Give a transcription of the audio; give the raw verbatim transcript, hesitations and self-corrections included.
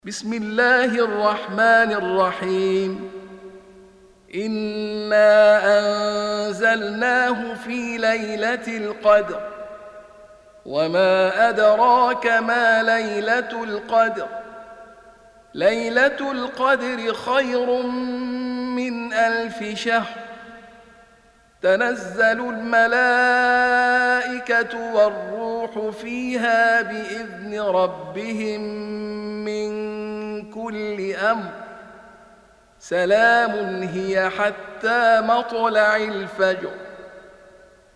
بسم الله الرحمن الرحيم. إنا أنزلناه في ليلة القدر وما أدراك ما ليلة القدر ليلة القدر خير من ألف شهر تنزل الملائكة والروح فيها بإذن ربهم من كل أمر سلام هي حتى مطلع الفجر.